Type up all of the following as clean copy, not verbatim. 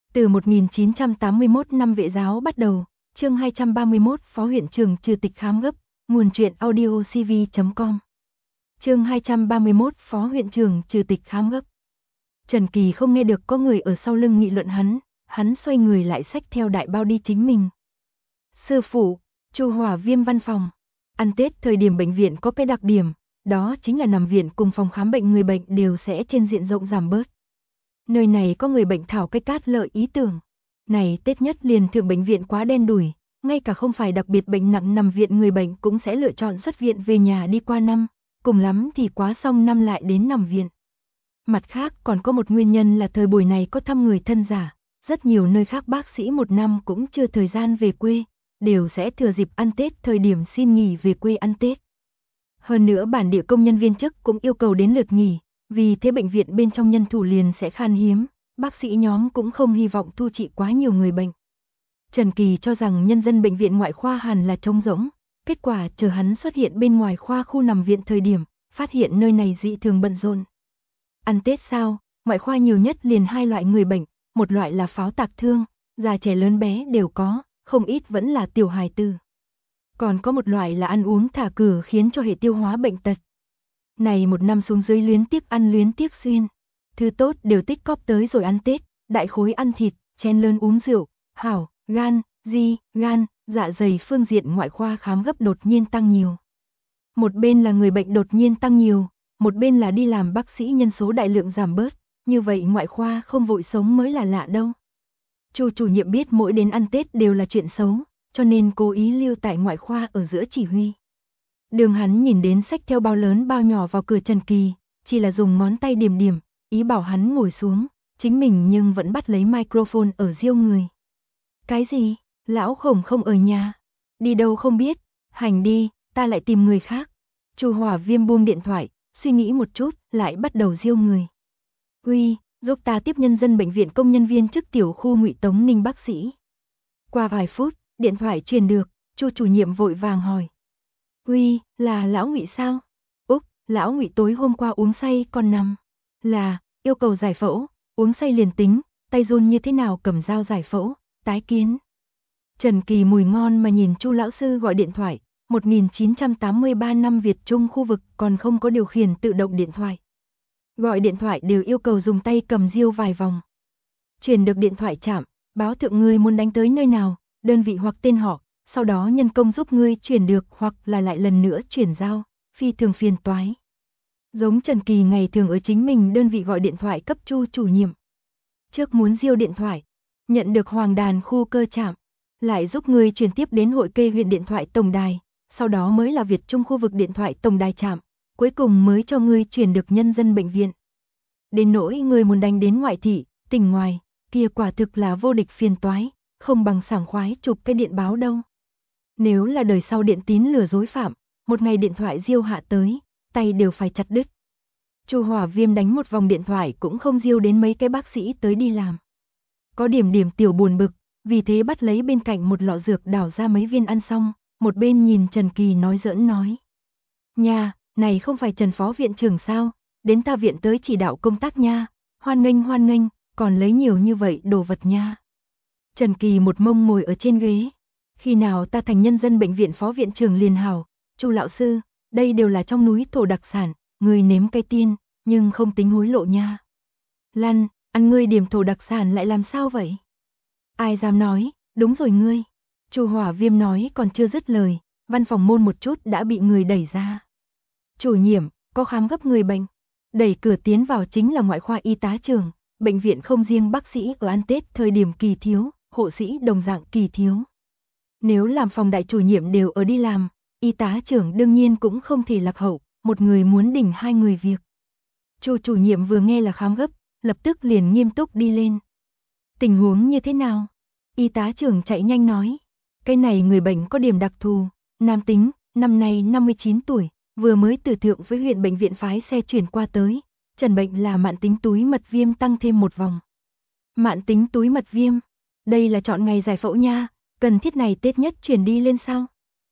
Từ 1981 năm Vệ giáo bắt đầu, chương 231 Phó huyện trưởng trừ tịch khám gấp, nguồn truyện audio cv.com. Chương 231 Phó huyện trưởng trừ tịch khám gấp. Trần Kỳ không nghe được có người ở sau lưng nghị luận hắn xoay người lại xách theo đại bao đi chính mình. Sư phụ, Chu Hỏa Viêm văn phòng. Ăn Tết thời điểm bệnh viện có cái đặc điểm, đó chính là nằm viện cùng phòng khám bệnh người bệnh đều sẽ trên diện rộng giảm bớt. Nơi này có người bệnh thảo cái cát lợi ý tưởng. Này Tết nhất liền thượng bệnh viện quá đen đủi, ngay cả không phải đặc biệt bệnh nặng nằm viện người bệnh cũng sẽ lựa chọn xuất viện về nhà đi qua năm, cùng lắm thì quá xong năm lại đến nằm viện. Mặt khác còn có một nguyên nhân là thời buổi này có thăm người thân giả, rất nhiều nơi khác bác sĩ một năm cũng chưa thời gian về quê, đều sẽ thừa dịp ăn Tết thời điểm xin nghỉ về quê ăn Tết. Hơn nữa bản địa công nhân viên chức cũng yêu cầu đến lượt nghỉ, vì thế bệnh viện bên trong nhân thủ liền sẽ khan hiếm, bác sĩ nhóm cũng không hy vọng thu trị quá nhiều người bệnh. Trần Kỳ cho rằng nhân dân bệnh viện ngoại khoa hẳn là trống rỗng, kết quả chờ hắn xuất hiện bên ngoài khoa khu nằm viện thời điểm, phát hiện nơi này dị thường bận rộn. Ăn Tết sao, ngoại khoa nhiều nhất liền hai loại người bệnh, một loại là pháo tạc thương, già trẻ lớn bé đều có, không ít vẫn là tiểu hài tử. Còn có một loại là ăn uống thả cửa khiến cho hệ tiêu hóa bệnh tật. Này một năm xuống dưới luyến tiếc ăn luyến tiếc xuyên. Thứ tốt đều tích cóp tới rồi ăn Tết, đại khối ăn thịt, chén lớn uống rượu, hảo, gan, dạ dày phương diện ngoại khoa khám gấp đột nhiên tăng nhiều. Một bên là người bệnh đột nhiên tăng nhiều, một bên là đi làm bác sĩ nhân số đại lượng giảm bớt, như vậy ngoại khoa không vội sống mới là lạ đâu. Chu chủ nhiệm biết mỗi đến ăn Tết đều là chuyện xấu, cho nên cố ý lưu tại ngoại khoa ở giữa chỉ huy. Đường hắn nhìn đến xách theo bao lớn bao nhỏ vào cửa Trần Kỳ, chỉ là dùng ngón tay điểm điểm, ý bảo hắn ngồi xuống, chính mình nhưng vẫn bắt lấy microphone ở riêu người. Cái gì? Lão Khổng không ở nhà. Đi đâu không biết, hành đi, ta lại tìm người khác. Chu Hỏa Viêm buông điện thoại, suy nghĩ một chút, lại bắt đầu riêu người. Uy, giúp ta tiếp nhân dân bệnh viện công nhân viên chức tiểu khu Ngụy Tống Ninh bác sĩ. Qua vài phút, điện thoại truyền được, Chu chủ nhiệm vội vàng hỏi. Uy, là lão Ngụy sao? Úc, lão Ngụy tối hôm qua uống say còn nằm. Là, yêu cầu giải phẫu, uống say liền tính, tay run như thế nào cầm dao giải phẫu, tái kiến. Trần Kỳ mùi ngon mà nhìn Chu lão sư gọi điện thoại, 1983 năm Việt Trung khu vực còn không có điều khiển tự động điện thoại. Gọi điện thoại đều yêu cầu dùng tay cầm diêu vài vòng. Truyền được điện thoại chạm, báo thượng ngươi muốn đánh tới nơi nào, đơn vị hoặc tên họ, sau đó nhân công giúp ngươi chuyển được hoặc là lại lần nữa chuyển giao, phi thường phiền toái. Giống Trần Kỳ ngày thường ở chính mình đơn vị gọi điện thoại cấp Chu chủ nhiệm. Trước muốn diêu điện thoại, nhận được Hoàng Đàn khu cơ trạm, lại giúp ngươi chuyển tiếp đến hội kê huyện điện thoại tổng đài, sau đó mới là Việt Trung khu vực điện thoại tổng đài trạm, cuối cùng mới cho ngươi chuyển được nhân dân bệnh viện. Đến nỗi ngươi muốn đánh đến ngoại thị, tỉnh ngoài, kia quả thực là vô địch phiền toái, không bằng sảng khoái chụp cái điện báo đâu. Nếu là đời sau điện tín lừa dối phạm, một ngày điện thoại diêu hạ tới, tay đều phải chặt đứt. Chu Hỏa Viêm đánh một vòng điện thoại cũng không diêu đến mấy cái bác sĩ tới đi làm. Có điểm tiểu buồn bực, vì thế bắt lấy bên cạnh một lọ dược đảo ra mấy viên ăn xong, một bên nhìn Trần Kỳ nói giỡn nói. Nha, này không phải Trần Phó Viện trưởng sao, đến ta viện tới chỉ đạo công tác nha, hoan nghênh, còn lấy nhiều như vậy đồ vật nha. Trần Kỳ một mông ngồi ở trên ghế. Khi nào ta thành nhân dân bệnh viện phó viện trưởng liền hảo, Chu lão sư, đây đều là trong núi thổ đặc sản, người nếm cây tiên, nhưng không tính hối lộ nha. Lăn, ăn ngươi điểm thổ đặc sản lại làm sao vậy? Ai dám nói, đúng rồi ngươi. Chu Hỏa Viêm nói còn chưa dứt lời, văn phòng môn một chút đã bị người đẩy ra. Chủ nhiệm, có khám gấp người bệnh. Đẩy cửa tiến vào chính là ngoại khoa y tá trưởng, bệnh viện không riêng bác sĩ ở ăn Tết thời điểm kỳ thiếu, hộ sĩ đồng dạng kỳ thiếu. Nếu làm phòng đại chủ nhiệm đều ở đi làm, y tá trưởng đương nhiên cũng không thể lạc hậu, một người muốn đỉnh hai người việc. Chu chủ nhiệm vừa nghe là khám gấp, lập tức liền nghiêm túc đi lên. Tình huống như thế nào? Y tá trưởng chạy nhanh nói. Cái này người bệnh có điểm đặc thù, nam tính, năm nay 59 tuổi, vừa mới từ thượng với huyện bệnh viện phái xe chuyển qua tới. Trần bệnh là mạn tính túi mật viêm tăng thêm một vòng. Mạn tính túi mật viêm, đây là chọn ngày giải phẫu nha. Cần thiết này Tết nhất chuyển đi lên sao?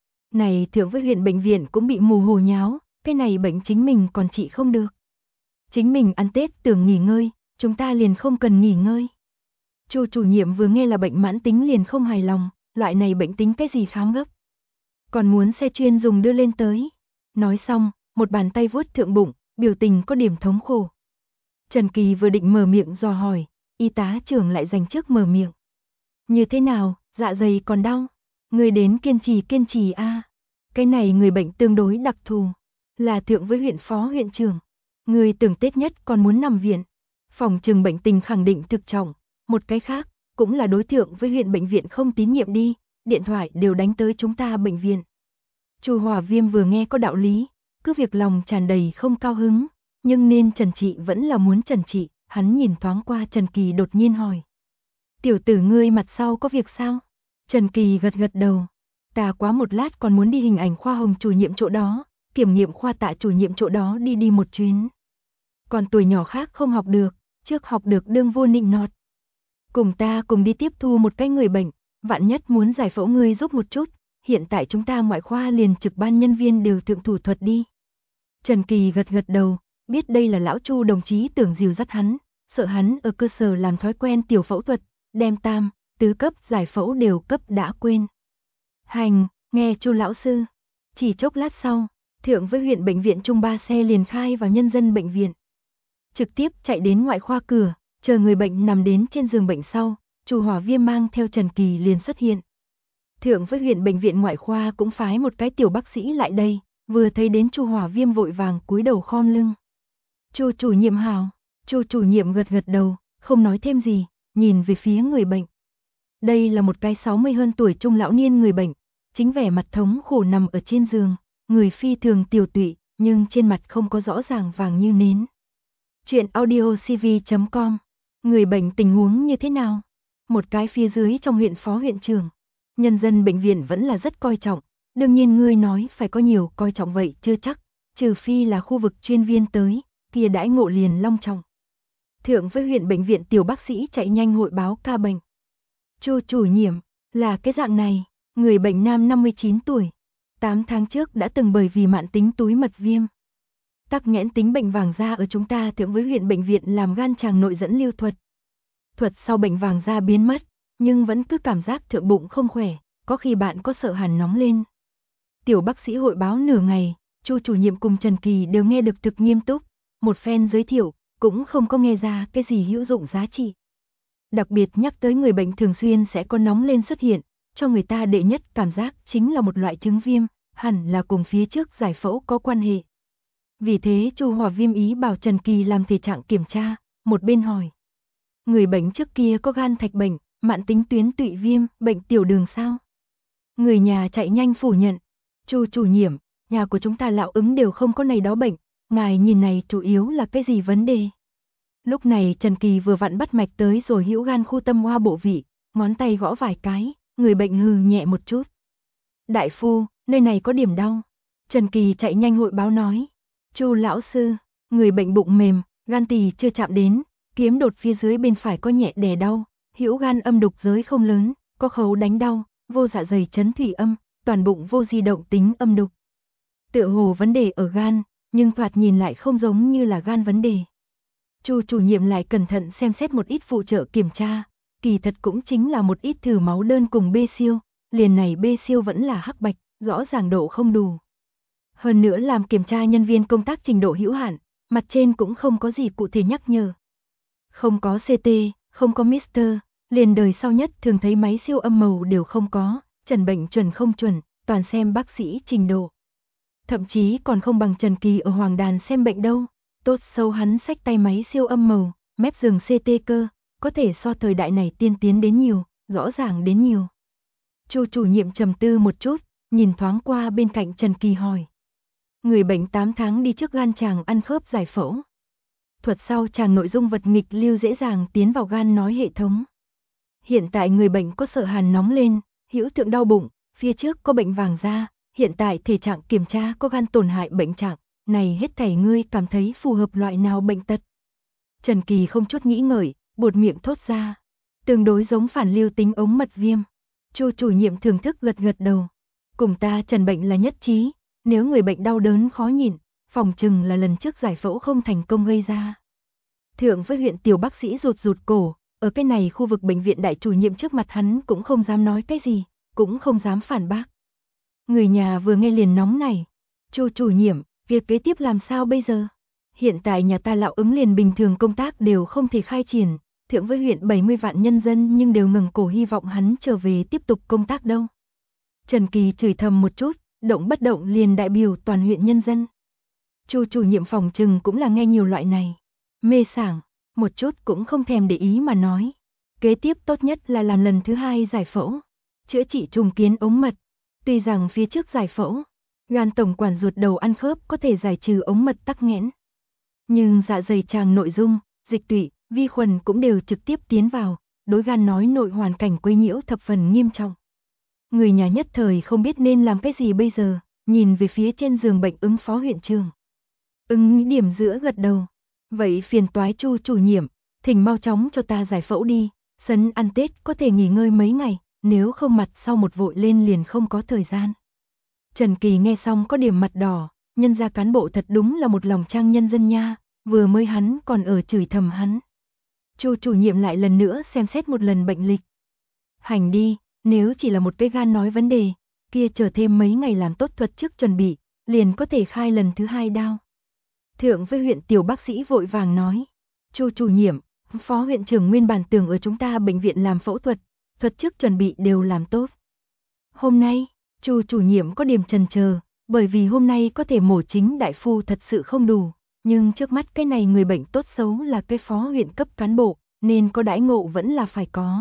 Này thượng với huyện bệnh viện cũng bị mù hồ nháo, cái này bệnh chính mình còn trị không được. Chính mình ăn Tết tưởng nghỉ ngơi, chúng ta liền không cần nghỉ ngơi. Chu chủ nhiệm vừa nghe là bệnh mãn tính liền không hài lòng, loại này bệnh tính cái gì khám gấp. Còn muốn xe chuyên dùng đưa lên tới. Nói xong, một bàn tay vuốt thượng bụng, biểu tình có điểm thống khổ. Trần Kỳ vừa định mở miệng dò hỏi, y tá trưởng lại dành trước mở miệng. Như thế nào, dạ dày còn đau? Người đến kiên trì a. Cái này người bệnh tương đối đặc thù, là thượng với huyện phó huyện trưởng. Người tưởng Tết nhất còn muốn nằm viện. Phòng trừng bệnh tình khẳng định thực trọng, một cái khác, cũng là đối tượng với huyện bệnh viện không tín nhiệm đi, điện thoại đều đánh tới chúng ta bệnh viện. Chu Hòa Viêm vừa nghe có đạo lý, cứ việc lòng tràn đầy không cao hứng, nhưng nên trần trị vẫn là muốn trần trị, hắn nhìn thoáng qua Trần Kỳ đột nhiên hỏi. Tiểu tử ngươi mặt sau có việc sao? Trần Kỳ gật gật đầu. Ta quá một lát còn muốn đi hình ảnh khoa Hồng chủ nhiệm chỗ đó, kiểm nghiệm khoa Tạ chủ nhiệm chỗ đó đi một chuyến. Còn tuổi nhỏ khác không học được, trước học được đương vô nịnh nọt. Cùng ta cùng đi tiếp thu một cái người bệnh, vạn nhất muốn giải phẫu ngươi giúp một chút, hiện tại chúng ta ngoại khoa liền trực ban nhân viên đều thượng thủ thuật đi. Trần Kỳ gật gật đầu, biết đây là lão Chu đồng chí tưởng dìu dắt hắn, sợ hắn ở cơ sở làm thói quen tiểu phẫu thuật, đem tam, tứ cấp giải phẫu đều cấp đã quên. Hành, nghe Chu lão sư. Chỉ chốc lát sau, thượng với huyện bệnh viện Trung 3 xe liền khai vào nhân dân bệnh viện. Trực tiếp chạy đến ngoại khoa cửa, chờ người bệnh nằm đến trên giường bệnh sau, Chu Hòa Viêm mang theo Trần Kỳ liền xuất hiện. Thượng với huyện bệnh viện ngoại khoa cũng phái một cái tiểu bác sĩ lại đây, vừa thấy đến Chu Hòa Viêm vội vàng cúi đầu khom lưng. Chu chủ nhiệm hào. Chu chủ nhiệm gật gật đầu, không nói thêm gì, nhìn về phía người bệnh. Đây là một cái 60 hơn tuổi trung lão niên người bệnh, chính vẻ mặt thống khổ nằm ở trên giường, người phi thường tiểu tụy, nhưng trên mặt không có rõ ràng vàng như nến. Chuyện audiocv.com. Người bệnh tình huống như thế nào? Một cái phía dưới trong huyện phó huyện trưởng. Nhân dân bệnh viện vẫn là rất coi trọng, đương nhiên ngươi nói phải có nhiều coi trọng vậy chưa chắc, trừ phi là khu vực chuyên viên tới, kia đãi ngộ liền long trọng. Thượng với huyện bệnh viện tiểu bác sĩ chạy nhanh hội báo ca bệnh. Chu chủ nhiệm, là cái dạng này, người bệnh nam 59 tuổi, 8 tháng trước đã từng bởi vì mãn tính túi mật viêm. Tắc nghẽn tính bệnh vàng da ở chúng ta thượng với huyện bệnh viện làm gan tràng nội dẫn lưu thuật. Thuật sau bệnh vàng da biến mất, nhưng vẫn cứ cảm giác thượng bụng không khỏe, có khi bạn có sợ hàn nóng lên. Tiểu bác sĩ hội báo nửa ngày, Chu chủ nhiệm cùng Trần Kỳ đều nghe được thực nghiêm túc, một phen giới thiệu, cũng không có nghe ra cái gì hữu dụng giá trị. Đặc biệt nhắc tới người bệnh thường xuyên sẽ có nóng lên xuất hiện, cho người ta đệ nhất cảm giác chính là một loại chứng viêm, hẳn là cùng phía trước giải phẫu có quan hệ. Vì thế Chu Hòa Viêm ý bảo Trần Kỳ làm thể trạng kiểm tra, một bên hỏi. Người bệnh trước kia có gan thạch bệnh, mãn tính tuyến tụy viêm, bệnh tiểu đường sao? Người nhà chạy nhanh phủ nhận. Chu chủ nhiệm, nhà của chúng ta lão ứng đều không có này đó bệnh, ngài nhìn này chủ yếu là cái gì vấn đề? Lúc này Trần Kỳ vừa vặn bắt mạch tới rồi hữu gan khu tâm hoa bộ vị, ngón tay gõ vài cái, người bệnh hừ nhẹ một chút. Đại phu, nơi này có điểm đau. Trần Kỳ chạy nhanh hội báo nói. Chu lão sư, người bệnh bụng mềm, gan tỳ chưa chạm đến, kiếm đột phía dưới bên phải có nhẹ đè đau, hữu gan âm đục giới không lớn, có khấu đánh đau, vô dạ dày chấn thủy âm, toàn bụng vô di động tính âm đục. Tựa hồ vấn đề ở gan, nhưng thoạt nhìn lại không giống như là gan vấn đề. Chu chủ nhiệm lại cẩn thận xem xét một ít phụ trợ kiểm tra, kỳ thật cũng chính là một ít thử máu đơn cùng B siêu, liền này B siêu vẫn là hắc bạch, rõ ràng độ không đủ. Hơn nữa làm kiểm tra nhân viên công tác trình độ hữu hạn, mặt trên cũng không có gì cụ thể nhắc nhở. Không có CT, không có Mister, liền đời sau nhất thường thấy máy siêu âm màu đều không có, trần bệnh chuẩn không chuẩn, toàn xem bác sĩ trình độ. Thậm chí còn không bằng Trần Kỳ ở Hoàng Đàn xem bệnh đâu, tốt sâu hắn xách tay máy siêu âm màu, mép giường CT cơ, có thể so thời đại này tiên tiến đến nhiều, rõ ràng đến nhiều. Chu chủ nhiệm trầm tư một chút, nhìn thoáng qua bên cạnh Trần Kỳ hỏi. Người bệnh 8 tháng đi trước gan tràng ăn khớp giải phẫu. Thuật sau tràng nội dung vật nghịch lưu dễ dàng tiến vào gan nói hệ thống. Hiện tại người bệnh có sợ hàn nóng lên, hữu thượng đau bụng, phía trước có bệnh vàng da, hiện tại thể trạng kiểm tra có gan tổn hại bệnh trạng, này hết thảy ngươi cảm thấy phù hợp loại nào bệnh tật. Trần Kỳ không chút nghĩ ngợi, buột miệng thốt ra. Tương đối giống phản lưu tính ống mật viêm. Chu chủ nhiệm thưởng thức gật gật đầu. Cùng ta trần bệnh là nhất trí, nếu người bệnh đau đớn khó nhịn, phòng chừng là lần trước giải phẫu không thành công gây ra. Thượng với huyện tiểu bác sĩ rụt rụt cổ, Ở cái này khu vực bệnh viện đại chủ nhiệm trước mặt hắn cũng không dám nói cái gì, cũng không dám phản bác. Người nhà vừa nghe liền nóng này. Chu chủ nhiệm, việc kế tiếp làm sao bây giờ? Hiện tại nhà ta lão ứng liền bình thường công tác đều không thể khai triển, thượng với huyện 70 vạn nhân dân nhưng đều ngẩng cổ hy vọng hắn trở về tiếp tục công tác đâu. Trần Kỳ chửi thầm một chút, động bất động liền đại biểu toàn huyện nhân dân. Chu chủ nhiệm phòng trừng cũng là nghe nhiều loại này. Mê sảng, một chút cũng không thèm để ý mà nói. Kế tiếp tốt nhất là làm lần thứ 2 giải phẫu, chữa trị trùng kiến ống mật. Tuy rằng phía trước giải phẫu, gan tổng quản ruột đầu ăn khớp có thể giải trừ ống mật tắc nghẽn. Nhưng dạ dày tràng nội dung, dịch tụy, vi khuẩn cũng đều trực tiếp tiến vào, đối gan nói nội hoàn cảnh quấy nhiễu thập phần nghiêm trọng. Người nhà nhất thời không biết nên làm cái gì bây giờ, nhìn về phía trên giường bệnh Ứng phó huyện trưởng. Ứng điểm giữa gật đầu. Vậy phiền toái Chu chủ nhiệm, thỉnh mau chóng cho ta giải phẫu đi, sấn ăn Tết có thể nghỉ ngơi mấy ngày, nếu không mặt sau một vội lên liền không có thời gian. Trần Kỳ nghe xong có điểm mặt đỏ, nhân gia cán bộ thật đúng là một lòng trang nhân dân nha, vừa mới hắn còn ở chửi thầm hắn. Chu chủ nhiệm lại lần nữa xem xét một lần bệnh lịch. Hành đi, nếu chỉ là một cái gan nói vấn đề, kia chờ thêm mấy ngày làm tốt thuật trước chuẩn bị, liền có thể khai lần thứ 2 đao. Thượng với huyện tiểu bác sĩ vội vàng nói, Chu chủ nhiệm, phó huyện trưởng nguyên bản tưởng ở chúng ta bệnh viện làm phẫu thuật, thuật trước chuẩn bị đều làm tốt. Hôm nay, Chu chủ nhiệm có điểm chần chờ, bởi vì hôm nay có thể mổ chính đại phu thật sự không đủ, nhưng trước mắt cái này người bệnh tốt xấu là cái phó huyện cấp cán bộ, nên có đãi ngộ vẫn là phải có.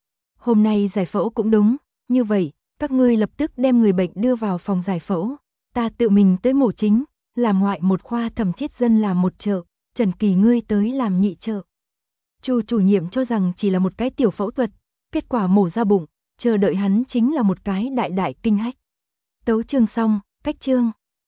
Hôm nay giải phẫu cũng đúng, như vậy, các ngươi lập tức đem người bệnh đưa vào phòng giải phẫu, ta tự mình tới mổ chính, làm ngoại một khoa thẩm chết dân làm một chợ, Trần Kỳ ngươi tới làm nhị chợ. Chu chủ nhiệm cho rằng chỉ là một cái tiểu phẫu thuật, kết quả mổ ra bụng, chờ đợi hắn chính là một cái đại đại kinh hách. Tấu chương xong, cách chương.